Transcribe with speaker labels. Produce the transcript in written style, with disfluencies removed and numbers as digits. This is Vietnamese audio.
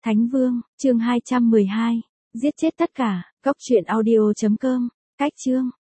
Speaker 1: Thánh Vương, chương 212. Giết chết tất cả. Góc truyện audio.com. Cách chương.